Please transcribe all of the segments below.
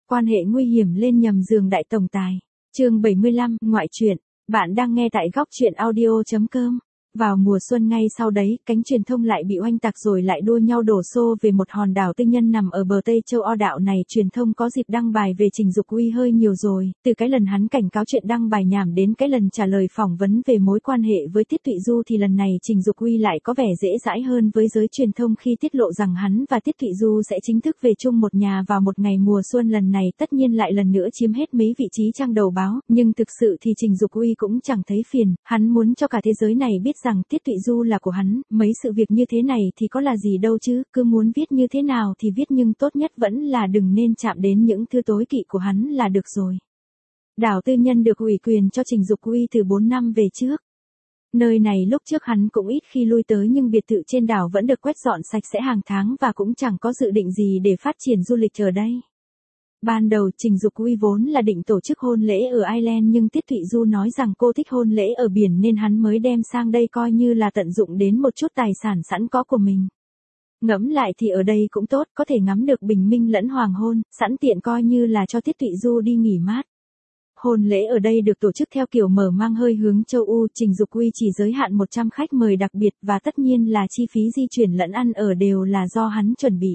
Quan hệ nguy hiểm lên nhầm giường đại tổng tài. Chương 75, ngoại truyện. Bạn đang nghe tại góc truyện audio.com. Vào mùa xuân ngay sau đấy, cánh truyền thông lại bị oanh tạc rồi lại đua nhau đổ xô về một hòn đảo tư nhân nằm ở bờ Tây châu Âu. Đạo này truyền thông có dịp đăng bài về Trình Dục Uy hơi nhiều rồi, từ cái lần hắn cảnh cáo chuyện đăng bài nhảm đến cái lần trả lời phỏng vấn về mối quan hệ với Tiết Thụy Du thì lần này Trình Dục Uy lại có vẻ dễ dãi hơn với giới truyền thông khi tiết lộ rằng hắn và Tiết Thụy Du sẽ chính thức về chung một nhà vào một ngày mùa xuân. Lần này tất nhiên lại lần nữa chiếm hết mấy vị trí trang đầu báo, nhưng thực sự thì Trình Dục Uy cũng chẳng thấy phiền, hắn muốn cho cả thế giới này biết rằng Tiết Thụy Du là của hắn, mấy sự việc như thế này thì có là gì đâu chứ, cứ muốn viết như thế nào thì viết nhưng tốt nhất vẫn là đừng nên chạm đến những thứ tối kỵ của hắn là được rồi. Đảo tư nhân được ủy quyền cho Trình Dục Uy từ 4 năm về trước. Nơi này lúc trước hắn cũng ít khi lui tới nhưng biệt thự trên đảo vẫn được quét dọn sạch sẽ hàng tháng và cũng chẳng có dự định gì để phát triển du lịch ở đây. Ban đầu Trình Dục Uy vốn là định tổ chức hôn lễ ở Ireland nhưng Tiết Thụy Du nói rằng cô thích hôn lễ ở biển nên hắn mới đem sang đây coi như là tận dụng đến một chút tài sản sẵn có của mình. Ngẫm lại thì ở đây cũng tốt, có thể ngắm được bình minh lẫn hoàng hôn, sẵn tiện coi như là cho Tiết Thụy Du đi nghỉ mát. Hôn lễ ở đây được tổ chức theo kiểu mở mang hơi hướng châu Âu, Trình Dục Uy chỉ giới hạn 100 khách mời đặc biệt và tất nhiên là chi phí di chuyển lẫn ăn ở đều là do hắn chuẩn bị.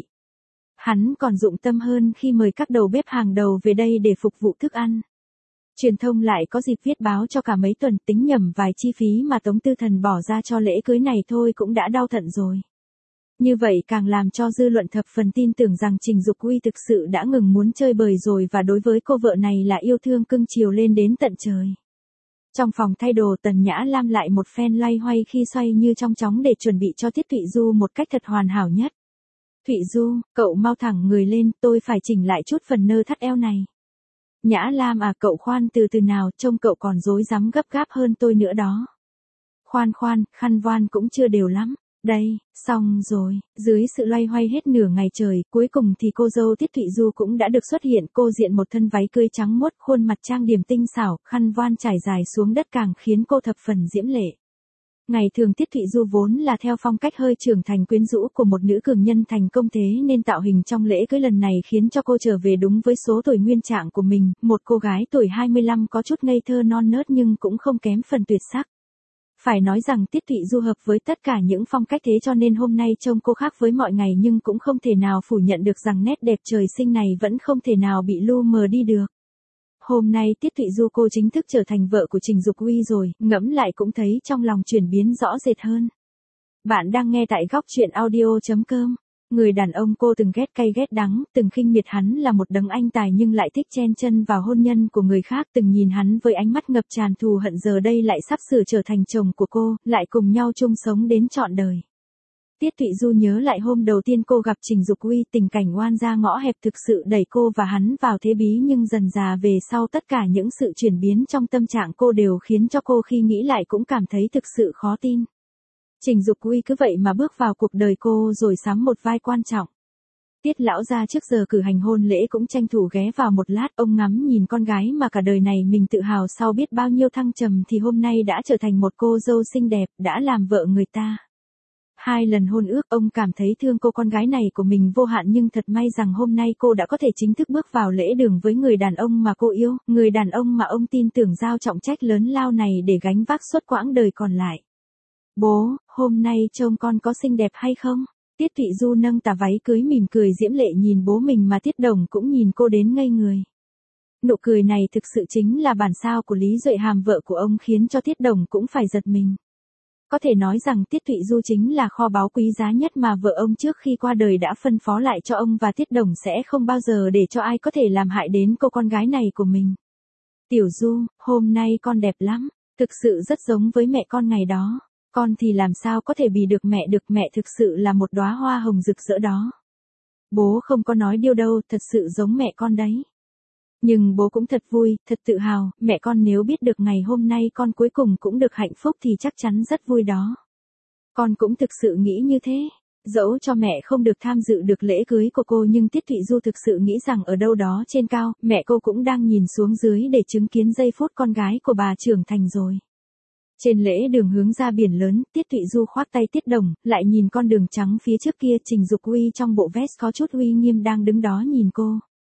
Hắn còn dụng tâm hơn khi mời các đầu bếp hàng đầu về đây để phục vụ thức ăn. Truyền thông lại có dịp viết báo cho cả mấy tuần, tính nhầm vài chi phí mà Tống Tư Thần bỏ ra cho lễ cưới này thôi cũng đã đau thận rồi. Như vậy càng làm cho dư luận thập phần tin tưởng rằng Trình Dục Uy thực sự đã ngừng muốn chơi bời rồi và đối với cô vợ này là yêu thương cưng chiều lên đến tận trời. Trong phòng thay đồ Tần Nhã Lam lại một phen loay hoay khi xoay như trong chóng để chuẩn bị cho Tiết Thụy Du một cách thật hoàn hảo nhất. Thụy Du, cậu mau thẳng người lên, tôi phải chỉnh lại chút phần nơ thắt eo này. Nhã Lam à, cậu khoan từ từ nào, trông cậu còn rối rắm gấp gáp hơn tôi nữa đó. Khoan, khăn voan cũng chưa đều lắm. Đây, xong rồi, dưới sự loay hoay hết nửa ngày trời, cuối cùng thì cô dâu Tiết Thụy Du cũng đã được xuất hiện. Cô diện một thân váy cưới trắng muốt, khuôn mặt trang điểm tinh xảo, khăn voan trải dài xuống đất càng khiến cô thập phần diễm lệ. Ngày thường Tiết Thụy Du vốn là theo phong cách hơi trưởng thành quyến rũ của một nữ cường nhân thành công thế nên tạo hình trong lễ cưới lần này khiến cho cô trở về đúng với số tuổi nguyên trạng của mình, một cô gái tuổi 25 có chút ngây thơ non nớt nhưng cũng không kém phần tuyệt sắc. Phải nói rằng Tiết Thụy Du hợp với tất cả những phong cách thế cho nên hôm nay trông cô khác với mọi ngày nhưng cũng không thể nào phủ nhận được rằng nét đẹp trời sinh này vẫn không thể nào bị lu mờ đi được. Hôm nay Tiết Thụy Du cô chính thức trở thành vợ của Trình Dục Uy rồi, ngẫm lại cũng thấy trong lòng chuyển biến rõ rệt hơn. Bạn đang nghe tại góc truyện audio.com. Người đàn ông cô từng ghét cay ghét đắng, từng khinh miệt hắn là một đấng anh tài nhưng lại thích chen chân vào hôn nhân của người khác, từng nhìn hắn với ánh mắt ngập tràn thù hận giờ đây lại sắp sửa trở thành chồng của cô, lại cùng nhau chung sống đến trọn đời. Tiết Thụy Du nhớ lại hôm đầu tiên cô gặp Trình Dục Uy, tình cảnh oan gia ngõ hẹp thực sự đẩy cô và hắn vào thế bí nhưng dần dà về sau tất cả những sự chuyển biến trong tâm trạng cô đều khiến cho cô khi nghĩ lại cũng cảm thấy thực sự khó tin. Trình Dục Uy cứ vậy mà bước vào cuộc đời cô rồi sắm một vai quan trọng. Tiết lão gia trước giờ cử hành hôn lễ cũng tranh thủ ghé vào một lát, ông ngắm nhìn con gái mà cả đời này mình tự hào sau biết bao nhiêu thăng trầm thì hôm nay đã trở thành một cô dâu xinh đẹp, đã làm vợ người ta. 2 lần hôn ước, ông cảm thấy thương cô con gái này của mình vô hạn nhưng thật may rằng hôm nay cô đã có thể chính thức bước vào lễ đường với người đàn ông mà cô yêu, người đàn ông mà ông tin tưởng giao trọng trách lớn lao này để gánh vác suốt quãng đời còn lại. Bố, hôm nay trông con có xinh đẹp hay không? Tiết Thụy Du nâng tà váy cưới mỉm cười diễm lệ nhìn bố mình mà Tiết Đồng cũng nhìn cô đến ngây người. Nụ cười này thực sự chính là bản sao của Lý Duệ Hàm vợ của ông khiến cho Tiết Đồng cũng phải giật mình. Có thể nói rằng Tiết Thụy Du chính là kho báu quý giá nhất mà vợ ông trước khi qua đời đã phân phó lại cho ông và Tiết Đồng sẽ không bao giờ để cho ai có thể làm hại đến cô con gái này của mình. Tiểu Du, hôm nay con đẹp lắm, thực sự rất giống với mẹ con ngày đó. Con thì làm sao có thể bị được, mẹ thực sự là một đóa hoa hồng rực rỡ đó. Bố không có nói điêu đâu, thật sự giống mẹ con đấy. Nhưng bố cũng thật vui, thật tự hào, mẹ con nếu biết được ngày hôm nay con cuối cùng cũng được hạnh phúc thì chắc chắn rất vui đó. Con cũng thực sự nghĩ như thế. Dẫu cho mẹ không được tham dự được lễ cưới của cô nhưng Tiết Thụy Du thực sự nghĩ rằng ở đâu đó trên cao, mẹ cô cũng đang nhìn xuống dưới để chứng kiến giây phút con gái của bà trưởng thành rồi. Trên lễ đường hướng ra biển lớn, Tiết Thụy Du khoác tay Tiết Đồng, lại nhìn con đường trắng phía trước kia Trình Dục Uy trong bộ vest có chút uy nghiêm đang đứng đó nhìn cô.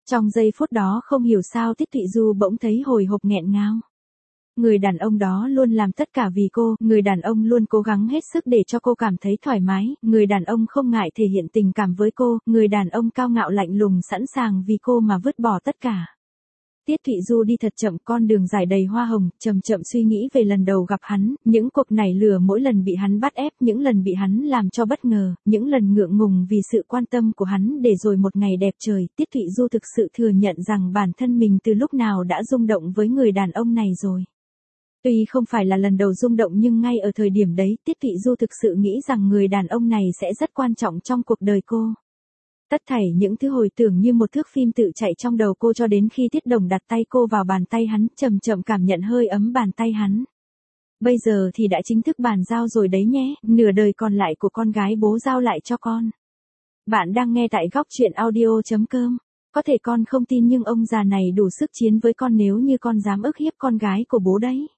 Trong giây phút đó không hiểu sao Tiết Thụy Du bỗng thấy hồi hộp nghẹn ngào. Người đàn ông đó luôn làm tất cả vì cô, người đàn ông luôn cố gắng hết sức để cho cô cảm thấy thoải mái, người đàn ông không ngại thể hiện tình cảm với cô, người đàn ông cao ngạo lạnh lùng sẵn sàng vì cô mà vứt bỏ tất cả. Tiết Thụy Du đi thật chậm, con đường dài đầy hoa hồng, chậm chậm suy nghĩ về lần đầu gặp hắn, những cuộc nảy lửa mỗi lần bị hắn bắt ép, những lần bị hắn làm cho bất ngờ, những lần ngượng ngùng vì sự quan tâm của hắn, để rồi một ngày đẹp trời, Tiết Thụy Du thực sự thừa nhận rằng bản thân mình từ lúc nào đã rung động với người đàn ông này rồi. Tuy không phải là lần đầu rung động nhưng ngay ở thời điểm đấy, Tiết Thụy Du thực sự nghĩ rằng người đàn ông này sẽ rất quan trọng trong cuộc đời cô. Tất thảy những thứ hồi tưởng như một thước phim tự chạy trong đầu cô cho đến khi Tiết Đồng đặt tay cô vào bàn tay hắn, chậm chậm cảm nhận hơi ấm bàn tay hắn. Bây giờ thì đã chính thức bàn giao rồi đấy nhé, nửa đời còn lại của con gái bố giao lại cho con. Bạn đang nghe tại góc truyện audio.com. Có thể con không tin nhưng ông già này đủ sức chiến với con nếu như con dám ức hiếp con gái của bố đấy.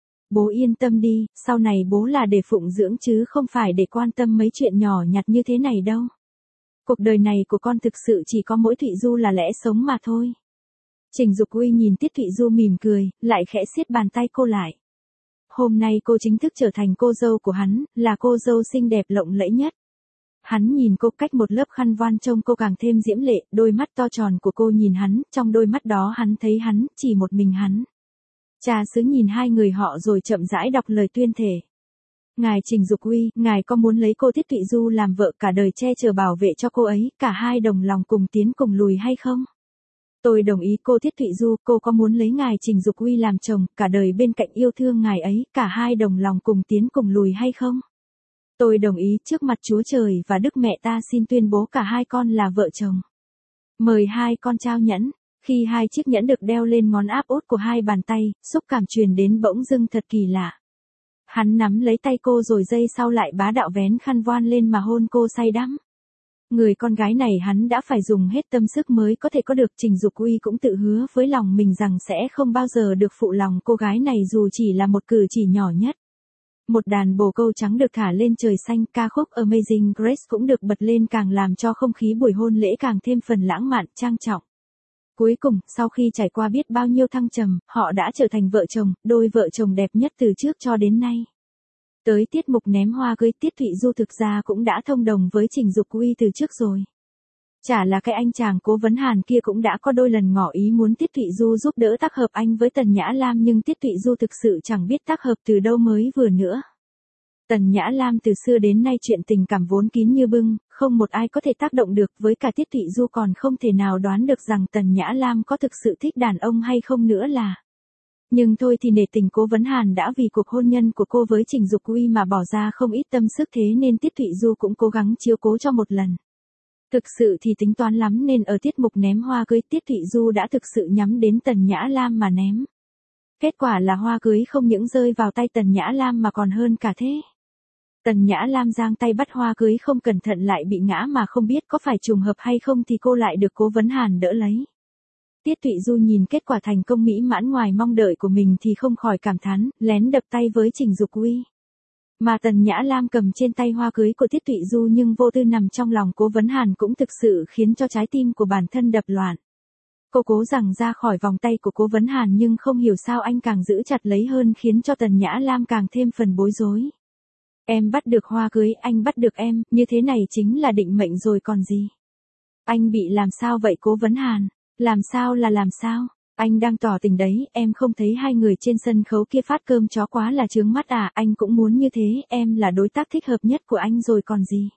Bố yên tâm đi, sau này bố là để phụng dưỡng chứ không phải để quan tâm mấy chuyện nhỏ nhặt như thế này đâu. Cuộc đời này của con thực sự chỉ có mỗi Thụy Du là lẽ sống mà thôi. Trình Dục Uy nhìn Tiết Thụy Du mỉm cười, lại khẽ siết bàn tay cô lại. Hôm nay cô chính thức trở thành cô dâu của hắn, là cô dâu xinh đẹp lộng lẫy nhất. Hắn nhìn cô cách một lớp khăn voan trông cô càng thêm diễm lệ, đôi mắt to tròn của cô nhìn hắn, trong đôi mắt đó hắn thấy hắn, chỉ một mình hắn. Cha xứ nhìn hai người họ rồi chậm rãi đọc lời tuyên thể. Ngài Trình Dục Uy, ngài có muốn lấy cô Tiết Thụy Du làm vợ cả đời che chở bảo vệ cho cô ấy, cả hai đồng lòng cùng tiến cùng lùi hay không? Tôi đồng ý cô Tiết Thụy Du, cô có muốn lấy ngài Trình Dục Uy làm chồng, cả đời bên cạnh yêu thương ngài ấy, cả hai đồng lòng cùng tiến cùng lùi hay không? Tôi đồng ý, trước mặt Chúa Trời và Đức Mẹ ta xin tuyên bố cả hai con là vợ chồng. Mời hai con trao nhẫn. Khi hai chiếc nhẫn được đeo lên ngón áp út của hai bàn tay, xúc cảm truyền đến bỗng dưng thật kỳ lạ. Hắn nắm lấy tay cô rồi giây sau lại bá đạo vén khăn voan lên mà hôn cô say đắm. Người con gái này hắn đã phải dùng hết tâm sức mới có thể có được. Trình Dục Uy cũng tự hứa với lòng mình rằng sẽ không bao giờ được phụ lòng cô gái này dù chỉ là một cử chỉ nhỏ nhất. Một đàn bồ câu trắng được thả lên trời xanh, ca khúc Amazing Grace cũng được bật lên càng làm cho không khí buổi hôn lễ càng thêm phần lãng mạn, trang trọng. Cuối cùng, sau khi trải qua biết bao nhiêu thăng trầm, họ đã trở thành vợ chồng, đôi vợ chồng đẹp nhất từ trước cho đến nay. Tới tiết mục ném hoa cưới, Tiết Thụy Du thực ra cũng đã thông đồng với Trình Dục Uy từ trước rồi. Chả là cái anh chàng Cố Vấn Hàn kia cũng đã có đôi lần ngỏ ý muốn Tiết Thụy Du giúp đỡ tác hợp anh với Tần Nhã Lam nhưng Tiết Thụy Du thực sự chẳng biết tác hợp từ đâu mới vừa nữa. Tần Nhã Lam từ xưa đến nay chuyện tình cảm vốn kín như bưng, không một ai có thể tác động được, với cả Tiết Thụy Du còn không thể nào đoán được rằng Tần Nhã Lam có thực sự thích đàn ông hay không nữa là. Nhưng thôi thì nể tình Cố Vấn Hàn đã vì cuộc hôn nhân của cô với Trình Dục Uy mà bỏ ra không ít tâm sức, thế nên Tiết Thụy Du cũng cố gắng chiếu cố cho một lần. Thực sự thì tính toán lắm nên ở tiết mục ném hoa cưới, Tiết Thụy Du đã thực sự nhắm đến Tần Nhã Lam mà ném. Kết quả là hoa cưới không những rơi vào tay Tần Nhã Lam mà còn hơn cả thế. Tần Nhã Lam giang tay bắt hoa cưới không cẩn thận lại bị ngã mà không biết có phải trùng hợp hay không thì cô lại được Cố Vấn Hàn đỡ lấy. Tiết Thụy Du nhìn kết quả thành công mỹ mãn ngoài mong đợi của mình thì không khỏi cảm thán, lén đập tay với Trình Dục Uy. Mà Tần Nhã Lam cầm trên tay hoa cưới của Tiết Thụy Du nhưng vô tư nằm trong lòng Cố Vấn Hàn cũng thực sự khiến cho trái tim của bản thân đập loạn. Cô cố rằng ra khỏi vòng tay của Cố Vấn Hàn nhưng không hiểu sao anh càng giữ chặt lấy hơn khiến cho Tần Nhã Lam càng thêm phần bối rối. Em bắt được hoa cưới, anh bắt được em, như thế này chính là định mệnh rồi còn gì. Anh bị làm sao vậy Cố Vấn Hàn? Làm sao là làm sao? Anh đang tỏ tình đấy, em không thấy hai người trên sân khấu kia phát cơm chó quá là chướng mắt à, anh cũng muốn như thế, em là đối tác thích hợp nhất của anh rồi còn gì.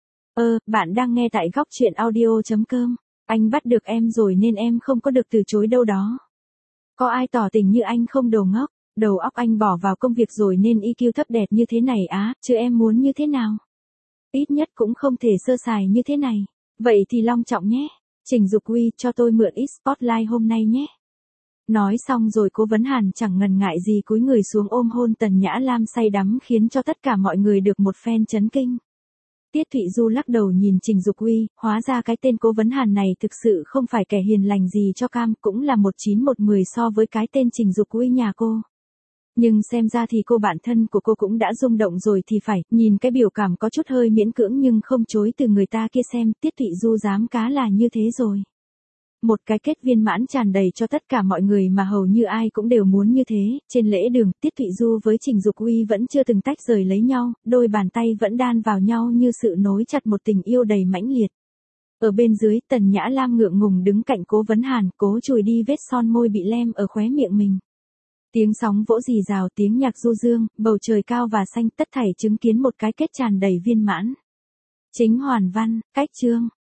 Bạn đang nghe tại góc truyện audio.com. Anh bắt được em rồi nên em không có được từ chối đâu đó. Có ai tỏ tình như anh không đồ ngốc, đầu óc anh bỏ vào công việc rồi nên EQ thấp đẹp như thế này á, chứ em muốn như thế nào? Ít nhất cũng không thể sơ sài như thế này. Vậy thì long trọng nhé. Trình Dục Uy cho tôi mượn ít spotlight hôm nay nhé. Nói xong rồi Cố Vấn Hàn chẳng ngần ngại gì cúi người xuống ôm hôn Tần Nhã Lam say đắm khiến cho tất cả mọi người được một phen chấn kinh. Tiết Thụy Du lắc đầu nhìn Trình Dục Uy, hóa ra cái tên Cố Vấn Hàn này thực sự không phải kẻ hiền lành gì cho cam, cũng là 19110 so với cái tên Trình Dục Uy nhà cô. Nhưng xem ra thì cô bạn thân của cô cũng đã rung động rồi thì phải, nhìn cái biểu cảm có chút hơi miễn cưỡng nhưng không chối từ người ta kia xem, Tiết Thụy Du dám cá là như thế rồi. Một cái kết viên mãn tràn đầy cho tất cả mọi người mà hầu như ai cũng đều muốn như thế. Trên lễ đường, Tiết Thụy Du với Trình Dục Uy vẫn chưa từng tách rời lấy nhau, đôi bàn tay vẫn đan vào nhau như sự nối chặt một tình yêu đầy mãnh liệt. Ở bên dưới, Tần Nhã Lam ngượng ngùng đứng cạnh Cố Vấn Hàn, cố chùi đi vết son môi bị lem ở khóe miệng mình. Tiếng sóng vỗ rì rào, tiếng nhạc du dương, bầu trời cao và xanh, tất thảy chứng kiến một cái kết tràn đầy viên mãn. Chính hoàn văn, cách chương.